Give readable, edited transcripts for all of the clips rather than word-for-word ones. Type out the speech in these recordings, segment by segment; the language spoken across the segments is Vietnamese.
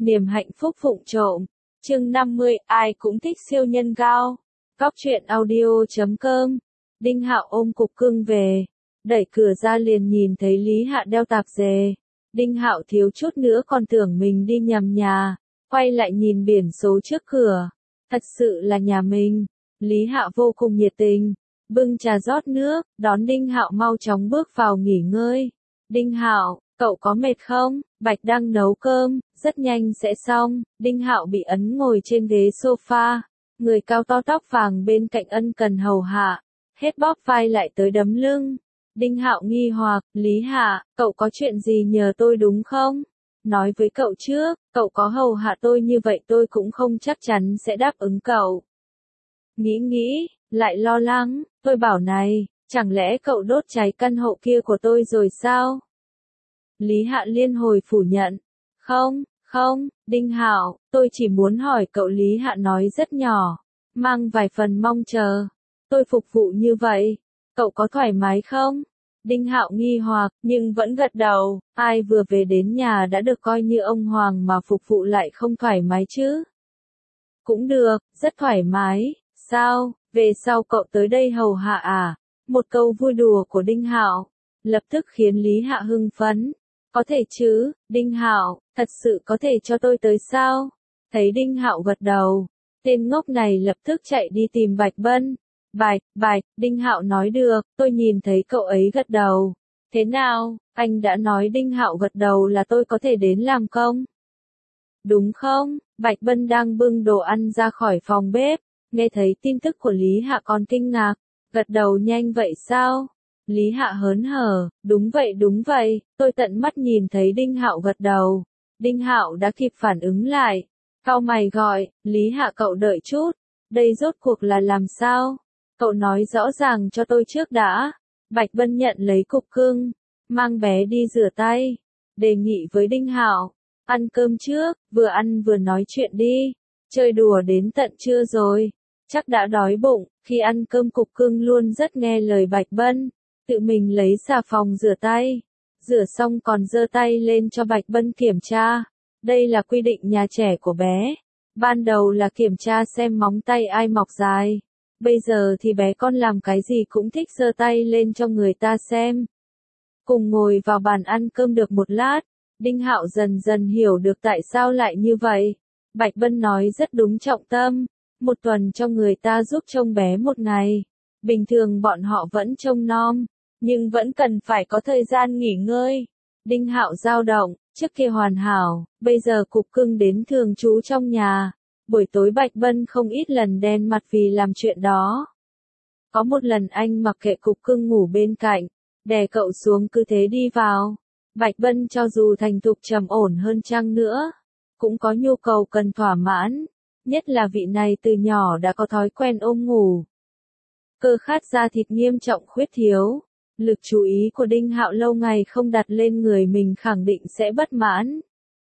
Niềm hạnh phúc vụng trộm. Chương 50, ai cũng thích siêu nhân gao. Góc truyện audio.com. Đinh Hạo ôm cục cưng về, đẩy cửa ra liền nhìn thấy Lý Hạ đeo tạp dề. Đinh Hạo thiếu chút nữa còn tưởng mình đi nhầm nhà, quay lại nhìn biển số trước cửa. Thật sự là nhà mình. Lý Hạ vô cùng nhiệt tình, bưng trà rót nước, đón Đinh Hạo mau chóng bước vào nghỉ ngơi. Đinh Hạo, cậu có mệt không? Bạch đang nấu cơm, rất nhanh sẽ xong. Đinh Hạo bị ấn ngồi trên ghế sofa, người cao to tóc vàng bên cạnh ân cần hầu hạ, hết bóp vai lại tới đấm lưng. Đinh Hạo nghi hoặc, Lý Hạ, cậu có chuyện gì nhờ tôi đúng không? Nói với cậu trước, cậu có hầu hạ tôi như vậy tôi cũng không chắc chắn sẽ đáp ứng cậu. Nghĩ, lại lo lắng, tôi bảo này, chẳng lẽ cậu đốt cháy căn hộ kia của tôi rồi sao? Lý Hạ liên hồi phủ nhận. Không, Đinh Hạo, tôi chỉ muốn hỏi cậu. Lý Hạ nói rất nhỏ, mang vài phần mong chờ. Tôi phục vụ như vậy, cậu có thoải mái không? Đinh Hạo nghi hoặc, nhưng vẫn gật đầu, ai vừa về đến nhà đã được coi như ông hoàng mà phục vụ lại không thoải mái chứ? Cũng được, rất thoải mái, sao, về sau cậu tới đây hầu hạ à? Một câu vui đùa của Đinh Hạo, lập tức khiến Lý Hạ hưng phấn. Có thể chứ, Đinh Hạo, thật sự có thể cho tôi tới sao? Thấy Đinh Hạo gật đầu, tên ngốc này lập tức chạy đi tìm Bạch Bân. Bạch, Đinh Hạo nói được, tôi nhìn thấy cậu ấy gật đầu. Thế nào, anh đã nói Đinh Hạo gật đầu là tôi có thể đến làm công? Đúng không? Bạch Bân đang bưng đồ ăn ra khỏi phòng bếp, nghe thấy tin tức của Lý Hạ còn kinh ngạc, gật đầu nhanh vậy sao? Lý Hạ hớn hở, đúng vậy, tôi tận mắt nhìn thấy Đinh Hạo gật đầu. Đinh Hạo đã kịp phản ứng lại, cau mày gọi, Lý Hạ cậu đợi chút, đây rốt cuộc là làm sao? Cậu nói rõ ràng cho tôi trước đã. Bạch Bân nhận lấy cục cưng, mang bé đi rửa tay, đề nghị với Đinh Hạo, ăn cơm trước, vừa ăn vừa nói chuyện đi, chơi đùa đến tận trưa rồi, chắc đã đói bụng. Khi ăn cơm cục cưng luôn rất nghe lời Bạch Bân, tự mình lấy xà phòng rửa tay, rửa xong còn giơ tay lên cho Bạch Bân kiểm tra. Đây là quy định nhà trẻ của bé. Ban đầu là kiểm tra xem móng tay ai mọc dài. Bây giờ thì bé con làm cái gì cũng thích giơ tay lên cho người ta xem. Cùng ngồi vào bàn ăn cơm được một lát, Đinh Hạo dần dần hiểu được tại sao lại như vậy. Bạch Bân nói rất đúng trọng tâm, một tuần cho người ta giúp trông bé một ngày. Bình thường bọn họ vẫn trông nom, nhưng vẫn cần phải có thời gian nghỉ ngơi. Đinh Hạo dao động, trước kia hoàn hảo, bây giờ cục cưng đến thường trú trong nhà. Buổi tối Bạch Bân không ít lần đen mặt vì làm chuyện đó. Có một lần anh mặc kệ cục cưng ngủ bên cạnh, đè cậu xuống cứ thế đi vào. Bạch Bân cho dù thành thục trầm ổn hơn chăng nữa, cũng có nhu cầu cần thỏa mãn, nhất là vị này từ nhỏ đã có thói quen ôm ngủ. Cơ khát da thịt nghiêm trọng khuyết thiếu, lực chú ý của Đinh Hạo lâu ngày không đặt lên người mình khẳng định sẽ bất mãn.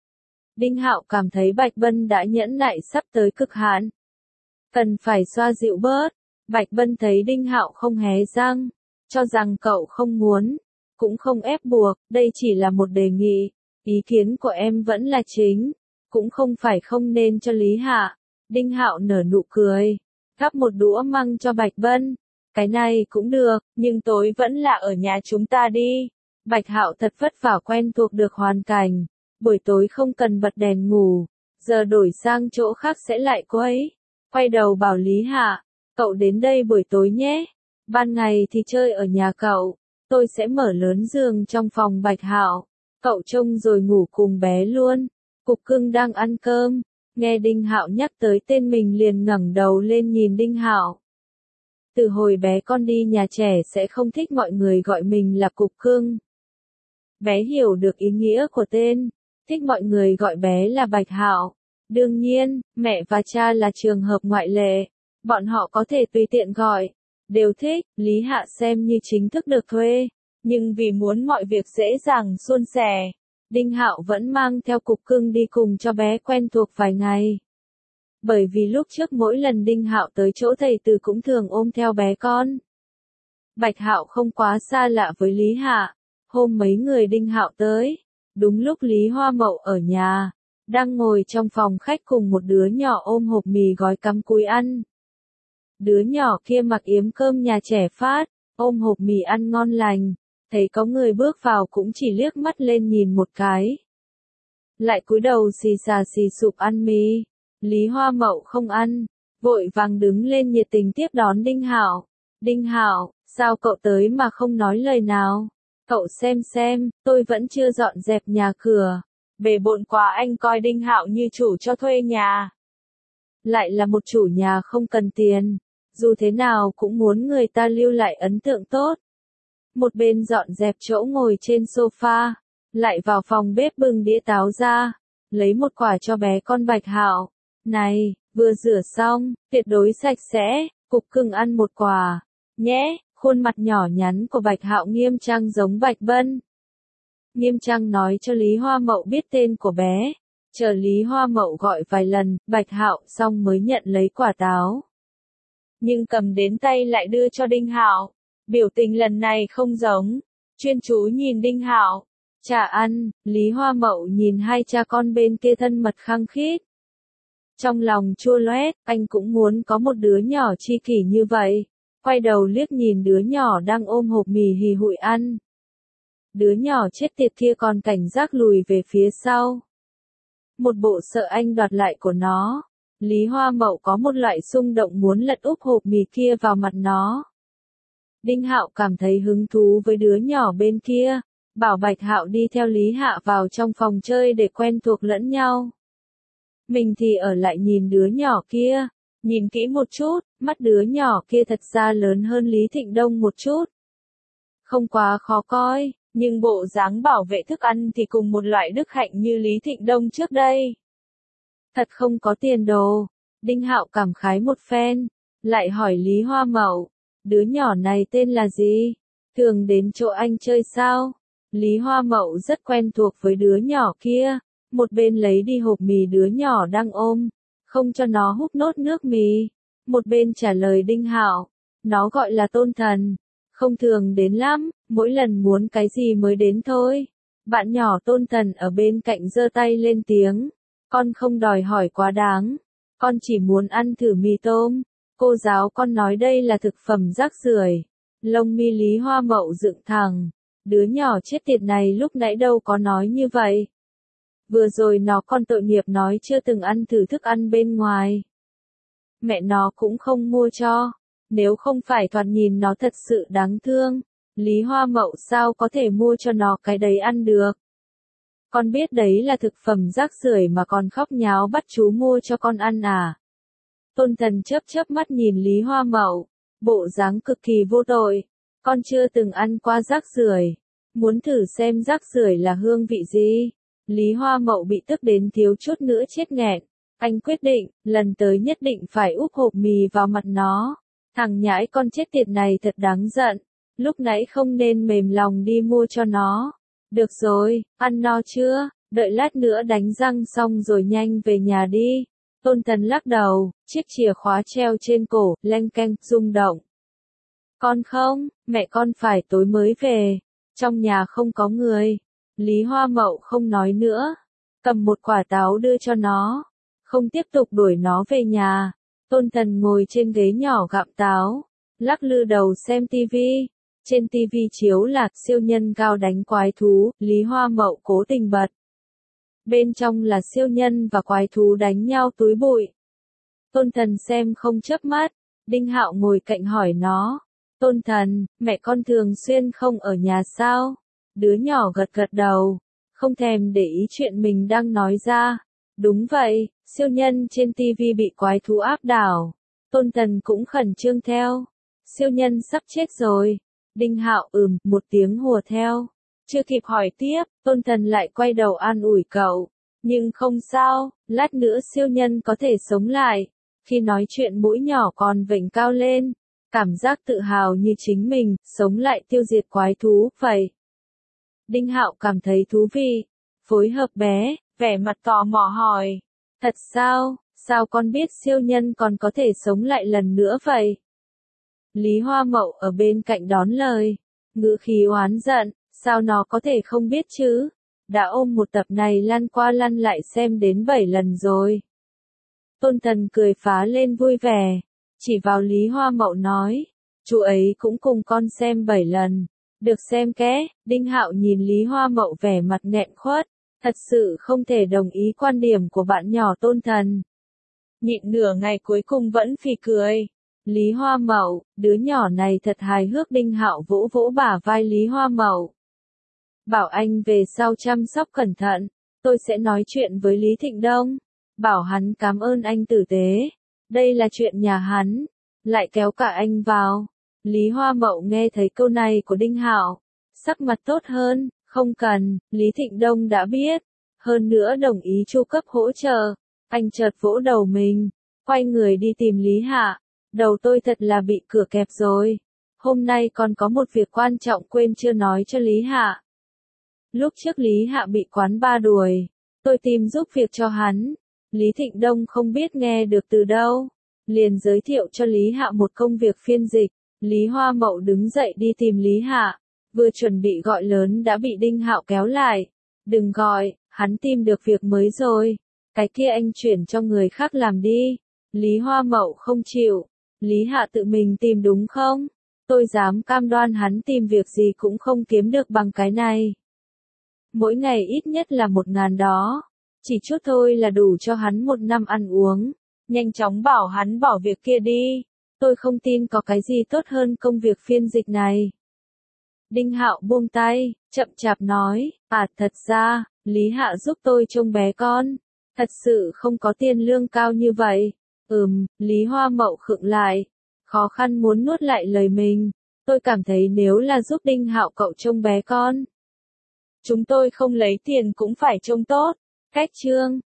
Đinh Hạo cảm thấy Bạch Bân đã nhẫn nại sắp tới cực hạn, cần phải xoa dịu bớt. Bạch Bân thấy Đinh Hạo không hé răng, cho rằng cậu không muốn, cũng không ép buộc, đây chỉ là một đề nghị, ý kiến của em vẫn là chính, cũng không phải không nên cho Lý Hạ. Đinh Hạo nở nụ cười, gắp một đũa măng cho Bạch Bân, cái này cũng được, nhưng tối vẫn là ở nhà chúng ta đi. Bạch Hạo thật vất vả quen thuộc được hoàn cảnh, buổi tối không cần bật đèn ngủ, giờ đổi sang chỗ khác sẽ lại quấy. Quay đầu bảo Lý Hạ, cậu đến đây buổi tối nhé, ban ngày thì chơi ở nhà cậu, tôi sẽ mở lớn giường trong phòng Bạch Hạo, cậu trông rồi ngủ cùng bé luôn. Cục cưng đang ăn cơm, nghe Đinh Hạo nhắc tới tên mình liền ngẩng đầu lên nhìn Đinh Hạo. Từ hồi bé con đi nhà trẻ sẽ không thích mọi người gọi mình là cục cưng. Bé hiểu được ý nghĩa của tên, thích mọi người gọi bé là Bạch Hạo. Đương nhiên, mẹ và cha là trường hợp ngoại lệ, bọn họ có thể tùy tiện gọi, đều thích. Lý Hạ xem như chính thức được thuê, nhưng vì muốn mọi việc dễ dàng suôn sẻ, Đinh Hạo vẫn mang theo cục cưng đi cùng cho bé quen thuộc vài ngày. Bởi vì lúc trước mỗi lần Đinh Hạo tới chỗ thầy Từ cũng thường ôm theo bé con. Bạch Hạo không quá xa lạ với Lý Hạ. Hôm mấy người Đinh Hạo tới, đúng lúc Lý Hoa Mậu ở nhà, đang ngồi trong phòng khách cùng một đứa nhỏ ôm hộp mì gói cắm cúi ăn. Đứa nhỏ kia mặc yếm cơm nhà trẻ phát, ôm hộp mì ăn ngon lành, thấy có người bước vào cũng chỉ liếc mắt lên nhìn một cái. Lại cúi đầu xì xà xì sụp ăn mì. Lý Hoa Mậu không ăn, vội vàng đứng lên nhiệt tình tiếp đón Đinh Hạo. Đinh Hạo, sao cậu tới mà không nói lời nào? Cậu xem, tôi vẫn chưa dọn dẹp nhà cửa. Bề bộn quá anh coi Đinh Hạo như chủ cho thuê nhà. Lại là một chủ nhà không cần tiền, dù thế nào cũng muốn người ta lưu lại ấn tượng tốt. Một bên dọn dẹp chỗ ngồi trên sofa, lại vào phòng bếp bưng đĩa táo ra, lấy một quả cho bé con Bạch Hạo. Này, vừa rửa xong, tuyệt đối sạch sẽ, cục cưng ăn một quả, nhé. Khuôn mặt nhỏ nhắn của Bạch Hạo nghiêm trang giống Bạch Bân. Nghiêm trang nói cho Lý Hoa Mậu biết tên của bé, chờ Lý Hoa Mậu gọi vài lần, Bạch Hạo xong mới nhận lấy quả táo. Nhưng cầm đến tay lại đưa cho Đinh Hạo, biểu tình lần này không giống, chuyên chú nhìn Đinh Hạo. Chả ăn, Lý Hoa Mậu nhìn hai cha con bên kia thân mật khăng khít. Trong lòng chua loét, anh cũng muốn có một đứa nhỏ chi kỷ như vậy. Quay đầu liếc nhìn đứa nhỏ đang ôm hộp mì hì hụi ăn. Đứa nhỏ chết tiệt kia còn cảnh giác lùi về phía sau. Một bộ sợ anh đoạt lại của nó. Lý Hoa Mậu có một loại xung động muốn lật úp hộp mì kia vào mặt nó. Đinh Hạo cảm thấy hứng thú với đứa nhỏ bên kia, bảo Bạch Hạo đi theo Lý Hạ vào trong phòng chơi để quen thuộc lẫn nhau. Mình thì ở lại nhìn đứa nhỏ kia, nhìn kỹ một chút, mắt đứa nhỏ kia thật ra lớn hơn Lý Thịnh Đông một chút. Không quá khó coi, nhưng bộ dáng bảo vệ thức ăn thì cùng một loại đức hạnh như Lý Thịnh Đông trước đây. Thật không có tiền đồ. Đinh Hạo cảm khái một phen, lại hỏi Lý Hoa Mậu, đứa nhỏ này tên là gì? Thường đến chỗ anh chơi sao? Lý Hoa Mậu rất quen thuộc với đứa nhỏ kia, một bên lấy đi hộp mì đứa nhỏ đang ôm, không cho nó húp nốt nước mì, một bên trả lời Đinh Hạo, nó gọi là Tôn Thần, không thường đến lắm, mỗi lần muốn cái gì mới đến thôi. Bạn nhỏ Tôn Thần ở bên cạnh giơ tay lên tiếng, con không đòi hỏi quá đáng, con chỉ muốn ăn thử mì tôm, cô giáo con nói đây là thực phẩm rác rưởi. Lông mi Lý Hoa Mậu dựng thẳng, đứa nhỏ chết tiệt này lúc nãy đâu có nói như vậy. Vừa rồi nó còn tội nghiệp nói chưa từng ăn thử thức ăn bên ngoài. Mẹ nó cũng không mua cho, nếu không phải thoạt nhìn nó thật sự đáng thương, Lý Hoa Mậu sao có thể mua cho nó cái đấy ăn được. Con biết đấy là thực phẩm rác rưởi mà còn khóc nháo bắt chú mua cho con ăn à. Tôn Thần chớp mắt nhìn Lý Hoa Mậu, bộ dáng cực kỳ vô tội, con chưa từng ăn qua rác rưởi, muốn thử xem rác rưởi là hương vị gì. Lý Hoa Mậu bị tức đến thiếu chút nữa chết nghẹn, anh quyết định, lần tới nhất định phải úp hộp mì vào mặt nó. Thằng nhãi con chết tiệt này thật đáng giận, lúc nãy không nên mềm lòng đi mua cho nó. Được rồi, ăn no chưa, đợi lát nữa đánh răng xong rồi nhanh về nhà đi. Tôn Thần lắc đầu, chiếc chìa khóa treo trên cổ, leng keng, rung động. Con không, mẹ con phải tối mới về, trong nhà không có người. Lý Hoa Mậu không nói nữa, cầm một quả táo đưa cho nó, không tiếp tục đuổi nó về nhà. Tôn Thần ngồi trên ghế nhỏ gặm táo, lắc lư đầu xem tivi. Trên tivi chiếu là siêu nhân Gao đánh quái thú, Lý Hoa Mậu cố tình bật. Bên trong là siêu nhân và quái thú đánh nhau túi bụi. Tôn Thần xem không chớp mắt, Đinh Hạo ngồi cạnh hỏi nó, Tôn Thần, mẹ con thường xuyên không ở nhà sao? Đứa nhỏ gật gật đầu, không thèm để ý chuyện mình đang nói ra. Đúng vậy, siêu nhân trên tivi bị quái thú áp đảo. Tôn Thần cũng khẩn trương theo. Siêu nhân sắp chết rồi. Đinh Hạo một tiếng hùa theo. Chưa kịp hỏi tiếp, Tôn Thần lại quay đầu an ủi cậu. Nhưng không sao, lát nữa siêu nhân có thể sống lại. Khi nói chuyện mũi nhỏ còn vểnh cao lên. Cảm giác tự hào như chính mình, sống lại tiêu diệt quái thú, vậy. Đinh Hạo cảm thấy thú vị. Phối hợp bé, vẻ mặt tò mò hỏi. Thật sao, sao con biết siêu nhân còn có thể sống lại lần nữa vậy? Lý Hoa Mậu ở bên cạnh đón lời. Ngữ khí oán giận, sao nó có thể không biết chứ? đã ôm một tập này lăn qua lăn lại xem đến 7 lần rồi. Tôn Thần cười phá lên vui vẻ, chỉ vào Lý Hoa Mậu nói, chú ấy cũng cùng con xem 7 lần, được xem ké. Đinh Hạo nhìn Lý Hoa Mậu vẻ mặt nghẹn khuất, thật sự không thể đồng ý quan điểm của bạn nhỏ Tôn Thần. Nhịn nửa ngày cuối cùng vẫn phì cười. Lý Hoa Mậu, đứa nhỏ này thật hài hước. Đinh Hạo vỗ vỗ bả vai Lý Hoa Mậu. Bảo anh về sau chăm sóc cẩn thận, tôi sẽ nói chuyện với Lý Thịnh Đông. Bảo hắn cảm ơn anh tử tế. Đây là chuyện nhà hắn. Lại kéo cả anh vào. Lý Hoa Mậu nghe thấy câu này của Đinh Hạo, sắc mặt tốt hơn, không cần, Lý Thịnh Đông đã biết. Hơn nữa đồng ý chu cấp hỗ trợ. Anh chợt vỗ đầu mình, quay người đi tìm Lý Hạ. Đầu tôi thật là bị cửa kẹp rồi. Hôm nay còn có một việc quan trọng quên chưa nói cho Lý Hạ. Lúc trước Lý Hạ bị quán ba đuổi, tôi tìm giúp việc cho hắn. Lý Thịnh Đông không biết nghe được từ đâu, liền giới thiệu cho Lý Hạ một công việc phiên dịch. Lý Hoa Mậu đứng dậy đi tìm Lý Hạ, vừa chuẩn bị gọi lớn đã bị Đinh Hạo kéo lại. Đừng gọi, hắn tìm được việc mới rồi. Cái kia anh chuyển cho người khác làm đi. Lý Hoa Mậu không chịu. Lý Hạ tự mình tìm đúng không? Tôi dám cam đoan hắn tìm việc gì cũng không kiếm được bằng cái này. Mỗi ngày ít nhất là 1.000 đó. Chỉ chút thôi là đủ cho hắn 1 năm ăn uống. Nhanh chóng bảo hắn bỏ việc kia đi. Tôi không tin có cái gì tốt hơn công việc phiên dịch này. Đinh Hạo buông tay, chậm chạp nói, thật ra, Lý Hạ giúp tôi trông bé con. Thật sự không có tiền lương cao như vậy. Lý Hoa Mậu khựng lại, khó khăn muốn nuốt lại lời mình. Tôi cảm thấy nếu là giúp Đinh Hạo cậu trông bé con, chúng tôi không lấy tiền cũng phải trông tốt. Cách chương